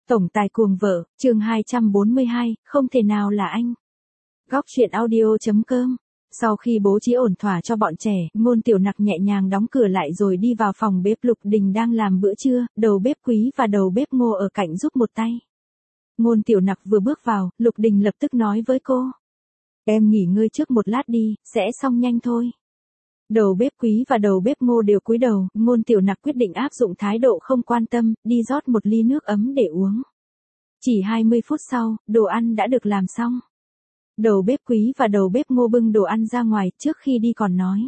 Tổng tài cuồng vợ, chương 242, không thể nào là anh. Góc truyện audio.com. Sau khi bố trí ổn thỏa cho bọn trẻ, Ngôn Tiểu Nặc nhẹ nhàng đóng cửa lại rồi đi vào phòng bếp. Lục Đình đang làm bữa trưa, đầu bếp Quý và đầu bếp Ngô ở cạnh giúp một tay. Ngôn Tiểu Nặc vừa bước vào, Lục Đình lập tức nói với cô. Em nghỉ ngơi trước một lát đi, sẽ xong nhanh thôi. Đầu bếp Quý và đầu bếp Ngô đều cúi đầu, Ngôn Tiểu Nặc quyết định áp dụng thái độ không quan tâm, đi rót một ly nước ấm để uống. Chỉ 20 phút sau, đồ ăn đã được làm xong. Đầu bếp Quý và đầu bếp Ngô bưng đồ ăn ra ngoài, trước khi đi còn nói.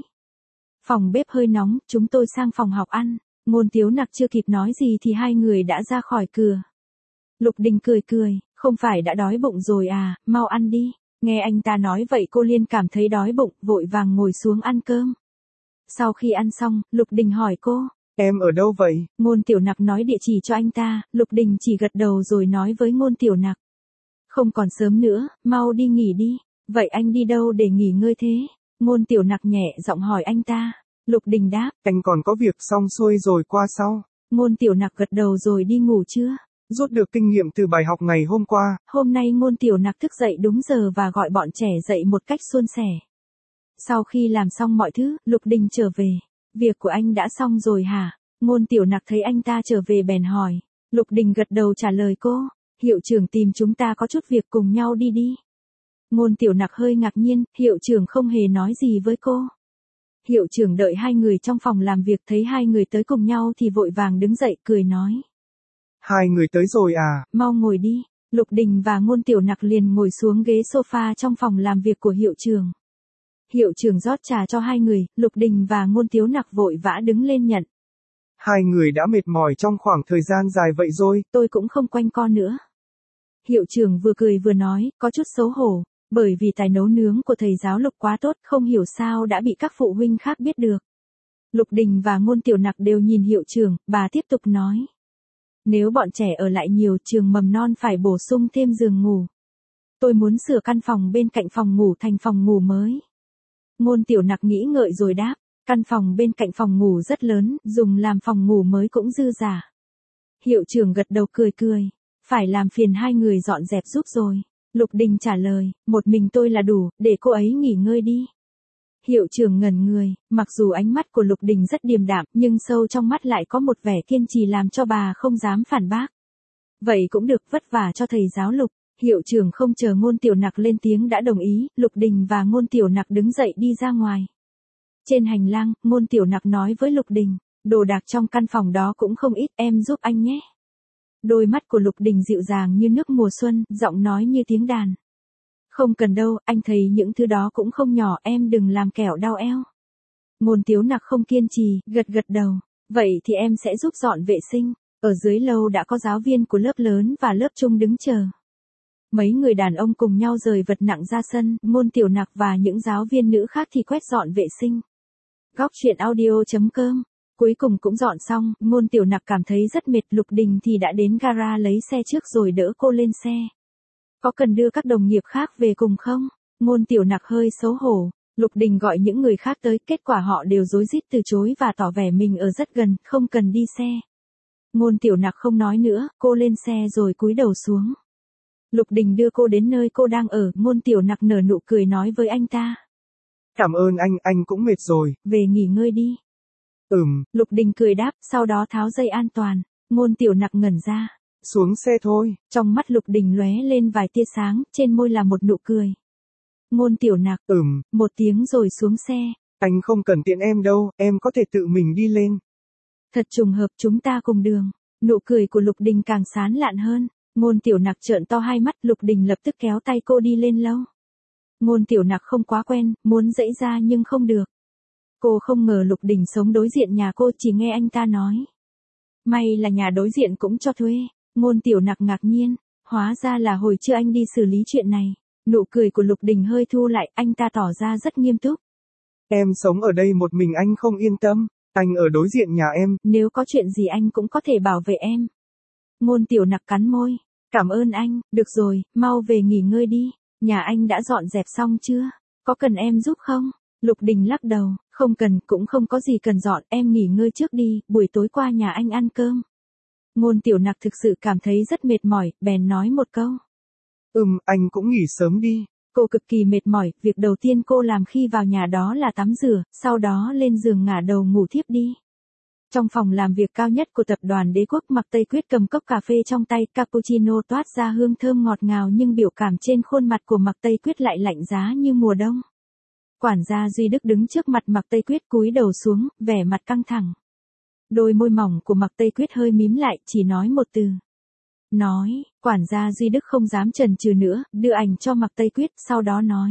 Phòng bếp hơi nóng, chúng tôi sang phòng học ăn. Ngôn Tiểu Nặc chưa kịp nói gì thì hai người đã ra khỏi cửa. Lục Đình cười, không phải đã đói bụng rồi à, mau ăn đi. Nghe anh ta nói vậy cô Liên cảm thấy đói bụng, vội vàng ngồi xuống ăn cơm. Sau khi ăn xong, Lục Đình hỏi cô. Em ở đâu vậy? Ngôn Tiểu Nặc nói địa chỉ cho anh ta, Lục Đình chỉ gật đầu rồi nói với Ngôn Tiểu Nặc. Không còn sớm nữa, mau đi nghỉ đi. Vậy anh đi đâu để nghỉ ngơi thế? Ngôn Tiểu Nặc nhẹ giọng hỏi anh ta. Lục Đình đáp. Anh còn có việc xong xuôi rồi qua sau. Ngôn Tiểu Nặc gật đầu rồi đi ngủ chưa? Rút được kinh nghiệm từ bài học ngày hôm qua. Hôm nay Ngôn Tiểu Nặc thức dậy đúng giờ và gọi bọn trẻ dậy một cách suôn sẻ. Sau khi làm xong mọi thứ, Lục Đình trở về. Việc của anh đã xong rồi hả? Ngôn Tiểu Nặc thấy anh ta trở về bèn hỏi. Lục Đình gật đầu trả lời cô. Hiệu trưởng tìm chúng ta có chút việc, cùng nhau đi đi. Ngôn Tiểu Nặc hơi ngạc nhiên, hiệu trưởng không hề nói gì với cô. Hiệu trưởng đợi hai người trong phòng làm việc, thấy hai người tới cùng nhau thì vội vàng đứng dậy cười nói. Hai người tới rồi à? Mau ngồi đi. Lục Đình và Ngôn Tiểu Nặc liền ngồi xuống ghế sofa trong phòng làm việc của hiệu trưởng. Hiệu trưởng rót trà cho hai người, Lục Đình và Ngôn Tiểu Nặc vội vã đứng lên nhận. Hai người đã mệt mỏi trong khoảng thời gian dài vậy rồi. Tôi cũng không quanh co nữa. Hiệu trưởng vừa cười vừa nói, có chút xấu hổ, bởi vì tài nấu nướng của thầy giáo Lục quá tốt, không hiểu sao đã bị các phụ huynh khác biết được. Lục Đình và Ngôn Tiểu Nặc đều nhìn hiệu trưởng, bà tiếp tục nói. Nếu bọn trẻ ở lại nhiều, trường mầm non phải bổ sung thêm giường ngủ. Tôi muốn sửa căn phòng bên cạnh phòng ngủ thành phòng ngủ mới. Ngôn Tiểu Nặc nghĩ ngợi rồi đáp, căn phòng bên cạnh phòng ngủ rất lớn, dùng làm phòng ngủ mới cũng dư dả. Hiệu trưởng gật đầu cười, phải làm phiền hai người dọn dẹp giúp rồi. Lục Đình trả lời, một mình tôi là đủ, để cô ấy nghỉ ngơi đi. Hiệu trưởng ngẩn người, mặc dù ánh mắt của Lục Đình rất điềm đạm, nhưng sâu trong mắt lại có một vẻ kiên trì làm cho bà không dám phản bác. Vậy cũng được, vất vả cho thầy giáo Lục. Hiệu trưởng không chờ Ngôn Tiểu Nặc lên tiếng đã đồng ý, Lục Đình và Ngôn Tiểu Nặc đứng dậy đi ra ngoài. Trên hành lang, Ngôn Tiểu Nặc nói với Lục Đình, đồ đạc trong căn phòng đó cũng không ít, em giúp anh nhé. Đôi mắt của Lục Đình dịu dàng như nước mùa xuân, giọng nói như tiếng đàn. Không cần đâu, anh thấy những thứ đó cũng không nhỏ, em đừng làm kẻo đau eo. Ngôn Tiểu Nặc không kiên trì, gật đầu, vậy thì em sẽ giúp dọn vệ sinh. Ở dưới lầu đã có giáo viên của lớp lớn và lớp trung đứng chờ. Mấy người đàn ông cùng nhau rời vật nặng ra sân, Ngôn Tiểu Nặc và những giáo viên nữ khác thì quét dọn vệ sinh. Góc truyện audio.com. Cuối cùng cũng dọn xong, Ngôn Tiểu Nặc cảm thấy rất mệt, Lục Đình thì đã đến gara lấy xe trước rồi đỡ cô lên xe. Có cần đưa các đồng nghiệp khác về cùng không? Ngôn Tiểu Nặc hơi xấu hổ. Lục Đình gọi những người khác tới, kết quả họ đều rối rít từ chối và tỏ vẻ mình ở rất gần, không cần đi xe. Ngôn Tiểu Nặc không nói nữa, cô lên xe rồi cúi đầu xuống. Lục Đình đưa cô đến nơi cô đang ở, Ngôn Tiểu Nặc nở nụ cười nói với anh ta. Cảm ơn anh cũng mệt rồi. Về nghỉ ngơi đi. Lục Đình cười đáp, sau đó tháo dây an toàn. Ngôn Tiểu Nặc ngẩn ra. Xuống xe thôi. Trong mắt Lục Đình lóe lên vài tia sáng, trên môi là một nụ cười. Ngôn Tiểu Nặc. Một tiếng rồi xuống xe. Anh không cần tiện em đâu, em có thể tự mình đi lên. Thật trùng hợp chúng ta cùng đường. Nụ cười của Lục Đình càng sán lạn hơn. Ngôn Tiểu Nặc trợn to hai mắt, Lục Đình lập tức kéo tay cô đi lên lâu. Ngôn Tiểu Nặc không quá quen, muốn giãy ra nhưng không được. Cô không ngờ Lục Đình sống đối diện nhà cô, chỉ nghe anh ta nói. May là nhà đối diện cũng cho thuê. Ngôn Tiểu Nặc ngạc nhiên, hóa ra là hồi trưa anh đi xử lý chuyện này. Nụ cười của Lục Đình hơi thu lại, anh ta tỏ ra rất nghiêm túc. Em sống ở đây một mình anh không yên tâm, anh ở đối diện nhà em. Nếu có chuyện gì anh cũng có thể bảo vệ em. Ngôn Tiểu Nặc cắn môi, cảm ơn anh, được rồi, mau về nghỉ ngơi đi. Nhà anh đã dọn dẹp xong chưa? Có cần em giúp không? Lục Đình lắc đầu, không cần, cũng không có gì cần dọn, em nghỉ ngơi trước đi, buổi tối qua nhà anh ăn cơm. Ngôn Tiểu Nặc thực sự cảm thấy rất mệt mỏi, bèn nói một câu. Anh cũng nghỉ sớm đi. Cô cực kỳ mệt mỏi, việc đầu tiên cô làm khi vào nhà đó là tắm rửa, sau đó lên giường ngả đầu ngủ thiếp đi. Trong phòng làm việc cao nhất của tập đoàn Đế Quốc, Mạc Tây Quyết cầm cốc cà phê trong tay, cappuccino toát ra hương thơm ngọt ngào nhưng biểu cảm trên khuôn mặt của Mạc Tây Quyết lại lạnh giá như mùa đông. Quản gia Duy Đức đứng trước mặt Mạc Tây Quyết cúi đầu xuống, vẻ mặt căng thẳng. Đôi môi mỏng của Mạc Tây Quyết hơi mím lại, chỉ nói một từ. Nói, quản gia Duy Đức không dám chần chừ nữa, đưa ảnh cho Mạc Tây Quyết, sau đó nói.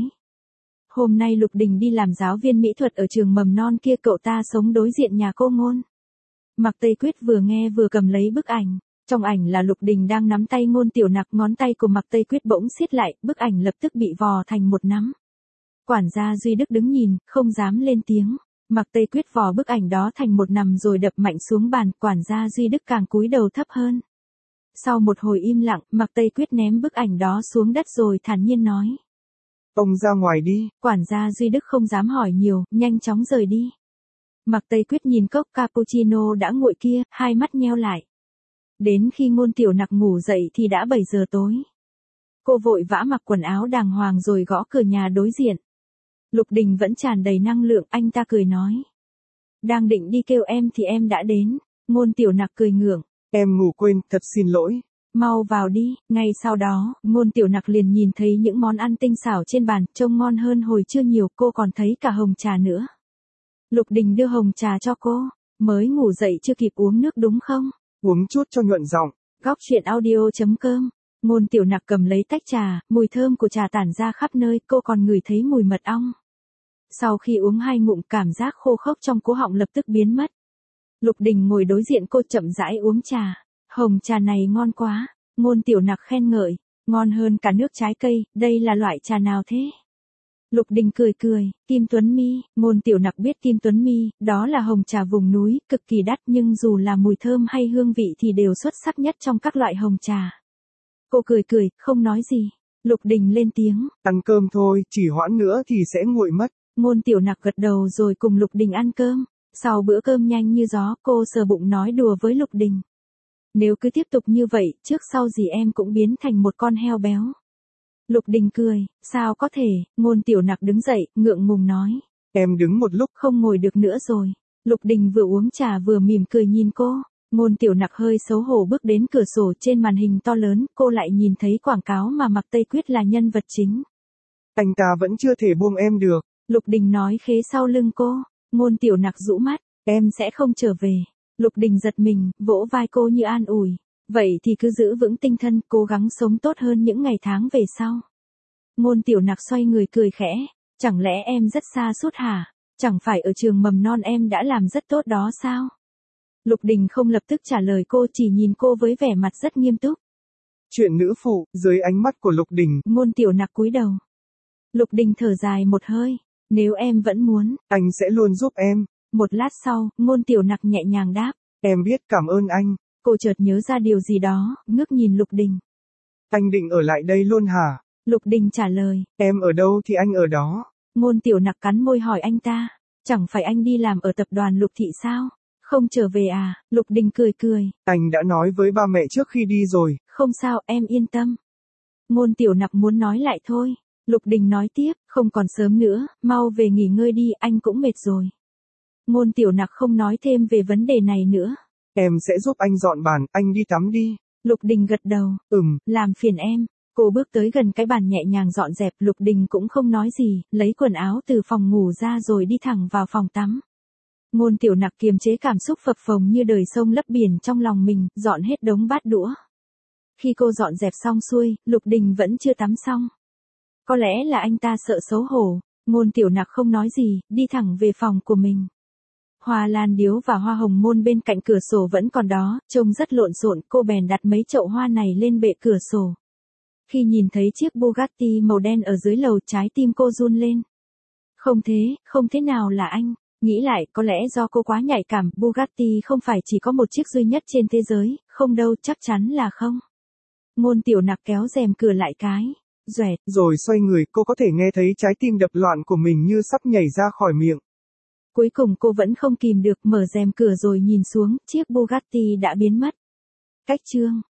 Hôm nay Lục Đình đi làm giáo viên mỹ thuật ở trường mầm non kia, cậu ta sống đối diện nhà cô Ngôn. Mạc Tây Quyết vừa nghe vừa cầm lấy bức ảnh. Trong ảnh là Lục Đình đang nắm tay Ngôn Tiểu Nặc, ngón tay của Mạc Tây Quyết bỗng siết lại, bức ảnh lập tức bị vò thành một nắm. Quản gia Duy Đức đứng nhìn, không dám lên tiếng. Mạc Tây Quyết vò bức ảnh đó thành một nắm rồi đập mạnh xuống bàn, quản gia Duy Đức càng cúi đầu thấp hơn. Sau một hồi im lặng, Mạc Tây Quyết ném bức ảnh đó xuống đất rồi thản nhiên nói. Ông ra ngoài đi. Quản gia Duy Đức không dám hỏi nhiều, nhanh chóng rời đi. Mạc Tây Quyết nhìn cốc cappuccino đã nguội kia, hai mắt nheo lại. Đến khi Ngôn Tiểu Nặc ngủ dậy thì đã 7 giờ tối. Cô vội vã mặc quần áo đàng hoàng rồi gõ cửa nhà đối diện. Lục Đình vẫn tràn đầy năng lượng, anh ta cười nói. Đang định đi kêu em thì em đã đến. Ngôn Tiểu Nặc cười ngượng. Em ngủ quên, thật xin lỗi. Mau vào đi. Ngay sau đó, Ngôn Tiểu Nặc liền nhìn thấy những món ăn tinh xảo trên bàn, trông ngon hơn hồi trưa nhiều, cô còn thấy cả hồng trà nữa. Lục Đình đưa hồng trà cho cô. Mới ngủ dậy chưa kịp uống nước đúng không? Uống chút cho nhuận giọng. Góc truyện audio.com. Ngôn Tiểu Nặc cầm lấy tách trà, mùi thơm của trà tản ra khắp nơi, cô còn ngửi thấy mùi mật ong. Sau khi uống 2 ngụm, cảm giác khô khốc trong cổ họng lập tức biến mất. Lục Đình ngồi đối diện cô chậm rãi uống trà. Hồng trà này ngon quá. Ngôn Tiểu Nặc khen ngợi. Ngon hơn cả nước trái cây, đây là loại trà nào thế? Lục Đình cười cười, Kim Tuấn Mi. Ngôn Tiểu Nặc biết Kim Tuấn Mi, đó là hồng trà vùng núi, cực kỳ đắt nhưng dù là mùi thơm hay hương vị thì đều xuất sắc nhất trong các loại hồng trà. Cô cười cười, không nói gì. Lục Đình lên tiếng. Ăn cơm thôi, chỉ hoãn nữa thì sẽ nguội mất. Ngôn Tiểu Nặc gật đầu rồi cùng Lục Đình ăn cơm. Sau bữa cơm nhanh như gió, cô sờ bụng nói đùa với Lục Đình. Nếu cứ tiếp tục như vậy, trước sau gì em cũng biến thành một con heo béo. Lục Đình cười, sao có thể? Ngôn Tiểu Nặc đứng dậy, ngượng ngùng nói. Em đứng một lúc không ngồi được nữa rồi. Lục Đình vừa uống trà vừa mỉm cười nhìn cô. Ngôn Tiểu Nặc hơi xấu hổ bước đến cửa sổ, trên màn hình to lớn, cô lại nhìn thấy quảng cáo mà Mạc Tây Quyết là nhân vật chính. Anh ta vẫn chưa thể buông em được. Lục Đình nói khế sau lưng cô. Ngôn Tiểu Nặc rũ mắt, em sẽ không trở về. Lục Đình giật mình, vỗ vai cô như an ủi. Vậy thì cứ giữ vững tinh thần, cố gắng sống tốt hơn những ngày tháng về sau. Ngôn Tiểu Nặc xoay người cười khẽ. Chẳng lẽ em rất xa sút hả? Chẳng phải ở trường mầm non em đã làm rất tốt đó sao? Lục Đình không lập tức trả lời cô, chỉ nhìn cô với vẻ mặt rất nghiêm túc. Chuyện nữ phụ, dưới ánh mắt của Lục Đình. Ngôn Tiểu Nặc cúi đầu. Lục Đình thở dài một hơi. Nếu em vẫn muốn, anh sẽ luôn giúp em. Một lát sau, Ngôn Tiểu Nặc nhẹ nhàng đáp. Em biết, cảm ơn anh. Cô chợt nhớ ra điều gì đó, ngước nhìn Lục Đình. Anh định ở lại đây luôn hả? Lục Đình trả lời. Em ở đâu thì anh ở đó. Ngôn Tiểu Nặc cắn môi hỏi anh ta. Chẳng phải anh đi làm ở tập đoàn Lục Thị sao? Không trở về à? Lục Đình cười cười. Anh đã nói với ba mẹ trước khi đi rồi. Không sao, em yên tâm. Ngôn Tiểu Nặc muốn nói lại thôi. Lục Đình nói tiếp, không còn sớm nữa, mau về nghỉ ngơi đi, anh cũng mệt rồi. Ngôn Tiểu Nặc không nói thêm về vấn đề này nữa. Em sẽ giúp anh dọn bàn, anh đi tắm đi. Lục Đình gật đầu. Làm phiền em. Cô bước tới gần cái bàn nhẹ nhàng dọn dẹp, Lục Đình cũng không nói gì, lấy quần áo từ phòng ngủ ra rồi đi thẳng vào phòng tắm. Ngôn Tiểu Nặc kiềm chế cảm xúc phập phồng như đời sông lấp biển trong lòng mình, dọn hết đống bát đũa. Khi cô dọn dẹp xong xuôi, Lục Đình vẫn chưa tắm xong. Có lẽ là anh ta sợ xấu hổ, Ngôn Tiểu Nặc không nói gì, đi thẳng về phòng của mình. Hoa lan điếu và hoa hồng môn bên cạnh cửa sổ vẫn còn đó, trông rất lộn xộn, cô bèn đặt mấy chậu hoa này lên bệ cửa sổ. Khi nhìn thấy chiếc Bugatti màu đen ở dưới lầu, trái tim cô run lên. Không thế nào là anh? Nghĩ lại, có lẽ do cô quá nhạy cảm, Bugatti không phải chỉ có một chiếc duy nhất trên thế giới, không đâu, chắc chắn là không. Ngôn Tiểu Nặc kéo rèm cửa lại cái. Doẹt. Rồi xoay người, cô có thể nghe thấy trái tim đập loạn của mình như sắp nhảy ra khỏi miệng. Cuối cùng cô vẫn không kìm được, mở rèm cửa rồi nhìn xuống, chiếc Bugatti đã biến mất. Cách chương